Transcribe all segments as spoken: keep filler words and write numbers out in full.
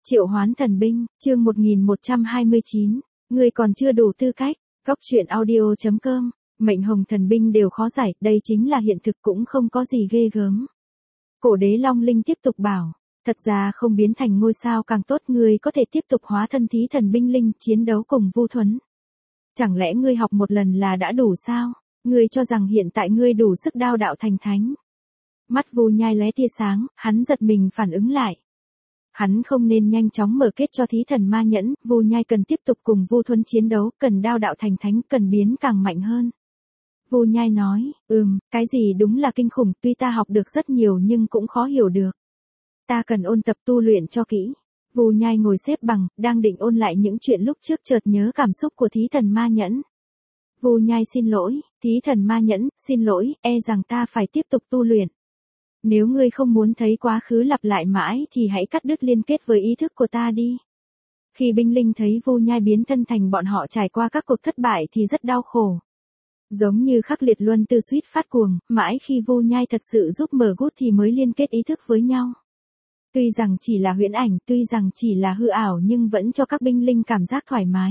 Triệu hoán thần binh, chương một nghìn một trăm hai mươi chín, ngươi còn chưa đủ tư cách, góc truyện audio chấm com, mệnh hồng thần binh đều khó giải, đây chính là hiện thực cũng không có gì ghê gớm. Cổ đế Long Linh tiếp tục bảo, thật ra không biến thành ngôi sao càng tốt, ngươi có thể tiếp tục hóa thân thí thần binh linh chiến đấu cùng Vu Thuấn. Chẳng lẽ ngươi học một lần là đã đủ sao? Ngươi cho rằng hiện tại ngươi đủ sức đao đạo thành thánh. Mắt Vu Nhai lóe tia sáng, hắn giật mình phản ứng lại. Hắn không nên nhanh chóng mở kết cho thí thần ma nhẫn, Vu Nhai cần tiếp tục cùng Vu Thuấn chiến đấu, cần đao đạo thành thánh, cần biến càng mạnh hơn. Vu Nhai nói, ừm, cái gì đúng là kinh khủng, tuy ta học được rất nhiều nhưng cũng khó hiểu được. Ta cần ôn tập tu luyện cho kỹ. Vu Nhai ngồi xếp bằng, đang định ôn lại những chuyện lúc trước, chợt nhớ cảm xúc của thí thần ma nhẫn. Vu Nhai xin lỗi, thí thần ma nhẫn, xin lỗi, e rằng ta phải tiếp tục tu luyện. Nếu ngươi không muốn thấy quá khứ lặp lại mãi thì hãy cắt đứt liên kết với ý thức của ta đi. Khi binh linh thấy Vu Nhai biến thân thành bọn họ trải qua các cuộc thất bại thì rất đau khổ. Giống như Khắc Liệt Luân Tư suýt phát cuồng, mãi khi Vu Nhai thật sự giúp mở gút thì mới liên kết ý thức với nhau. Tuy rằng chỉ là huyễn ảnh, tuy rằng chỉ là hư ảo nhưng vẫn cho các binh linh cảm giác thoải mái.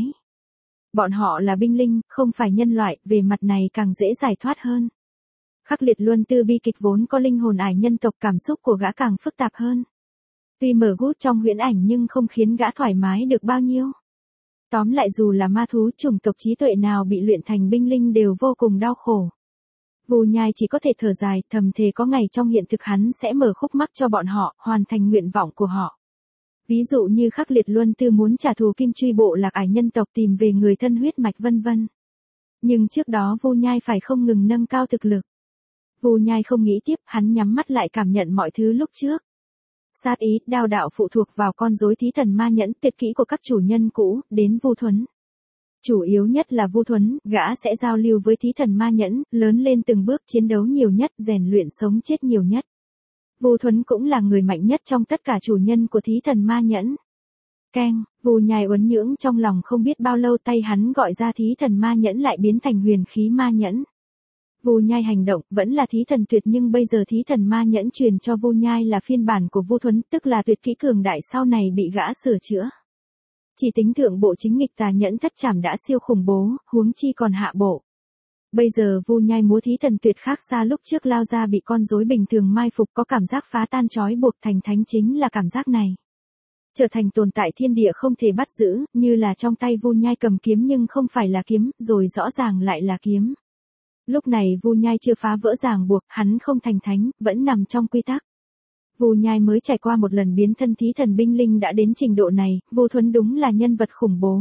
Bọn họ là binh linh, không phải nhân loại, về mặt này càng dễ giải thoát hơn. Khắc Liệt Luân Tư bi kịch vốn có linh hồn ải nhân tộc, cảm xúc của gã càng phức tạp hơn. Tuy mở gút trong huyễn ảnh nhưng không khiến gã thoải mái được bao nhiêu. Tóm lại dù là ma thú, chủng tộc trí tuệ nào bị luyện thành binh linh đều vô cùng đau khổ. Vu Nhai chỉ có thể thở dài, thầm thề có ngày trong hiện thực hắn sẽ mở khúc mắc cho bọn họ, hoàn thành nguyện vọng của họ. Ví dụ như Khắc Liệt Luân Tư muốn trả thù Kim Truy bộ lạc ải nhân tộc, tìm về người thân huyết mạch vân vân. Nhưng trước đó Vu Nhai phải không ngừng nâng cao thực lực. Vu Nhai không nghĩ tiếp, hắn nhắm mắt lại cảm nhận mọi thứ lúc trước. Sát ý, đao đạo phụ thuộc vào con rối thí thần ma nhẫn, tuyệt kỹ của các chủ nhân cũ, đến Vu Thuấn. Chủ yếu nhất là Vu Thuấn, gã sẽ giao lưu với thí thần ma nhẫn, lớn lên từng bước, chiến đấu nhiều nhất, rèn luyện sống chết nhiều nhất. Vu Thuấn cũng là người mạnh nhất trong tất cả chủ nhân của thí thần ma nhẫn. Keng, Vu Nhai uốn nhưỡng trong lòng không biết bao lâu, tay hắn gọi ra thí thần ma nhẫn lại biến thành huyền khí ma nhẫn. Vu Nhai hành động, vẫn là thí thần tuyệt nhưng bây giờ thí thần ma nhẫn truyền cho Vu Nhai là phiên bản của Vu Thuấn, tức là tuyệt kỹ cường đại sau này bị gã sửa chữa. Chỉ tính thượng bộ chính nghịch tà nhẫn thất trảm đã siêu khủng bố, huống chi còn hạ bộ. Bây giờ Vu Nhai múa thí thần tuyệt khác xa lúc trước, lao ra bị con rối bình thường mai phục, có cảm giác phá tan trói buộc thành thánh, chính là cảm giác này. Trở thành tồn tại thiên địa không thể bắt giữ, như là trong tay Vu Nhai cầm kiếm nhưng không phải là kiếm, rồi rõ ràng lại là kiếm. Lúc này Vu Nhai chưa phá vỡ ràng buộc, hắn không thành thánh, vẫn nằm trong quy tắc. Vu Nhai mới trải qua một lần biến thân thí thần binh linh đã đến trình độ này, Vu Thuấn đúng là nhân vật khủng bố.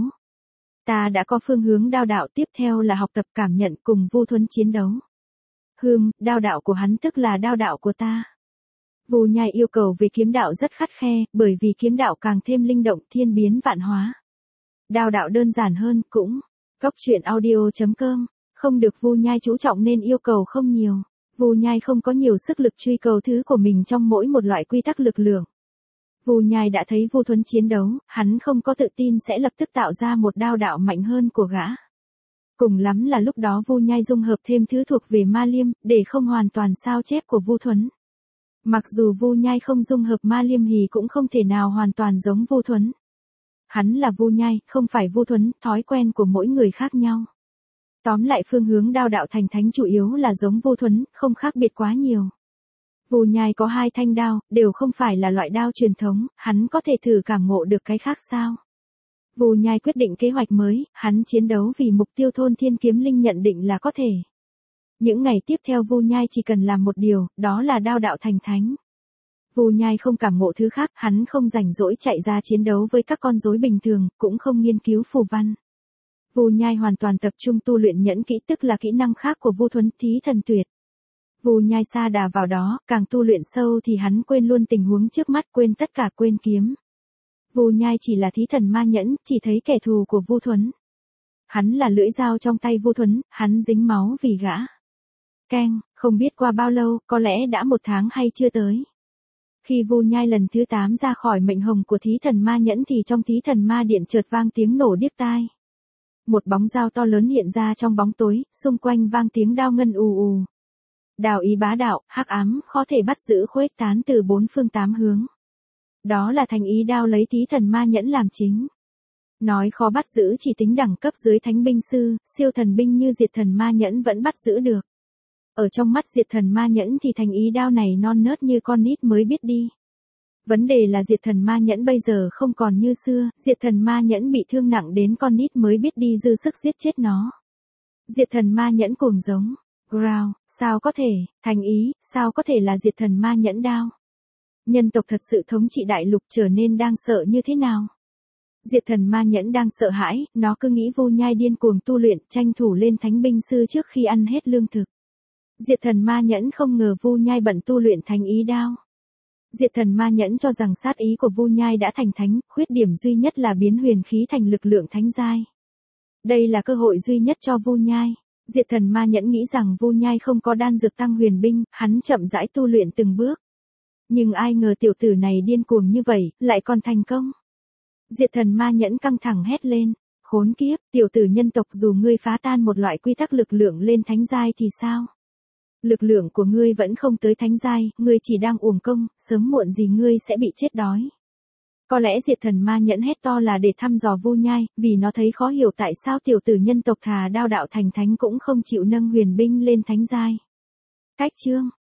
Ta đã có phương hướng đao đạo, tiếp theo là học tập cảm nhận cùng Vu Thuấn chiến đấu. Hừm, đao đạo của hắn tức là đao đạo của ta. Vu Nhai yêu cầu về kiếm đạo rất khắt khe, bởi vì kiếm đạo càng thêm linh động, thiên biến vạn hóa. Đao đạo đơn giản hơn, cũng. Góc truyện audio chấm com. Không được Vu Nhai chú trọng nên yêu cầu không nhiều. Vu Nhai không có nhiều sức lực truy cầu thứ của mình trong mỗi một loại quy tắc lực lượng. Vu Nhai đã thấy Vu Thuấn chiến đấu, hắn không có tự tin sẽ lập tức tạo ra một đao đạo mạnh hơn của gã. Cùng lắm là lúc đó Vu Nhai dung hợp thêm thứ thuộc về ma liêm, để không hoàn toàn sao chép của Vu Thuấn. Mặc dù Vu Nhai không dung hợp ma liêm hì cũng không thể nào hoàn toàn giống Vu Thuấn. Hắn là Vu Nhai, không phải Vu Thuấn, thói quen của mỗi người khác nhau. Tóm lại phương hướng đao đạo thành thánh chủ yếu là giống Vu Thuấn, không khác biệt quá nhiều. Vu Nhai có hai thanh đao, đều không phải là loại đao truyền thống, hắn có thể thử cảm ngộ được cái khác sao? Vu Nhai quyết định kế hoạch mới, hắn chiến đấu vì mục tiêu thôn thiên kiếm linh nhận định là có thể. Những ngày tiếp theo Vu Nhai chỉ cần làm một điều, đó là đao đạo thành thánh. Vu Nhai không cảm ngộ thứ khác, hắn không rảnh rỗi chạy ra chiến đấu với các con rối bình thường, cũng không nghiên cứu phù văn. Vu Nhai hoàn toàn tập trung tu luyện nhẫn kỹ, tức là kỹ năng khác của Vu Thuấn, thí thần tuyệt. Vu Nhai sa đà vào đó, càng tu luyện sâu thì hắn quên luôn tình huống trước mắt, quên tất cả, quên kiếm. Vu Nhai chỉ là thí thần ma nhẫn, chỉ thấy kẻ thù của Vu Thuấn. Hắn là lưỡi dao trong tay Vu Thuấn, hắn dính máu vì gã. Keng, không biết qua bao lâu, có lẽ đã một tháng hay chưa tới. Khi Vu Nhai lần thứ tám ra khỏi mệnh hồng của thí thần ma nhẫn thì trong thí thần ma điện chợt vang tiếng nổ điếc tai. Một bóng dao to lớn hiện ra trong bóng tối, xung quanh vang tiếng đao ngân ù ù. Đao ý bá đạo, hắc ám, khó thể bắt giữ khuếch tán từ bốn phương tám hướng. Đó là thành ý đao lấy Tý Thần Ma Nhẫn làm chính. Nói khó bắt giữ chỉ tính đẳng cấp dưới thánh binh sư, siêu thần binh như Diệt Thần Ma Nhẫn vẫn bắt giữ được. Ở trong mắt Diệt Thần Ma Nhẫn thì thành ý đao này non nớt như con nít mới biết đi. Vấn đề là Diệt Thần Ma Nhẫn bây giờ không còn như xưa, Diệt Thần Ma Nhẫn bị thương nặng đến con nít mới biết đi dư sức giết chết nó. Diệt Thần Ma Nhẫn cuồng giống. Growl, sao có thể, thành ý, sao có thể là Diệt Thần Ma Nhẫn đao? Nhân tộc thật sự thống trị đại lục trở nên đang sợ như thế nào? Diệt Thần Ma Nhẫn đang sợ hãi, nó cứ nghĩ Vu Nhai điên cuồng tu luyện, tranh thủ lên thánh binh sư trước khi ăn hết lương thực. Diệt Thần Ma Nhẫn không ngờ Vu Nhai bận tu luyện thành ý đao. Diệt Thần Ma Nhẫn cho rằng sát ý của Vu Nhai đã thành thánh, khuyết điểm duy nhất là biến huyền khí thành lực lượng thánh giai. Đây là cơ hội duy nhất cho Vu Nhai. Diệt Thần Ma Nhẫn nghĩ rằng Vu Nhai không có đan dược tăng huyền binh, hắn chậm rãi tu luyện từng bước. Nhưng ai ngờ tiểu tử này điên cuồng như vậy, lại còn thành công. Diệt Thần Ma Nhẫn căng thẳng hét lên, khốn kiếp, tiểu tử nhân tộc dù ngươi phá tan một loại quy tắc lực lượng lên thánh giai thì sao? Lực lượng của ngươi vẫn không tới thánh giai, ngươi chỉ đang uổng công, sớm muộn gì ngươi sẽ bị chết đói. Có lẽ Diệt Thần Ma Nhẫn hét to là để thăm dò Vu Nhai, vì nó thấy khó hiểu tại sao tiểu tử nhân tộc thà đao đạo thành thánh cũng không chịu nâng huyền binh lên thánh giai. Cách chương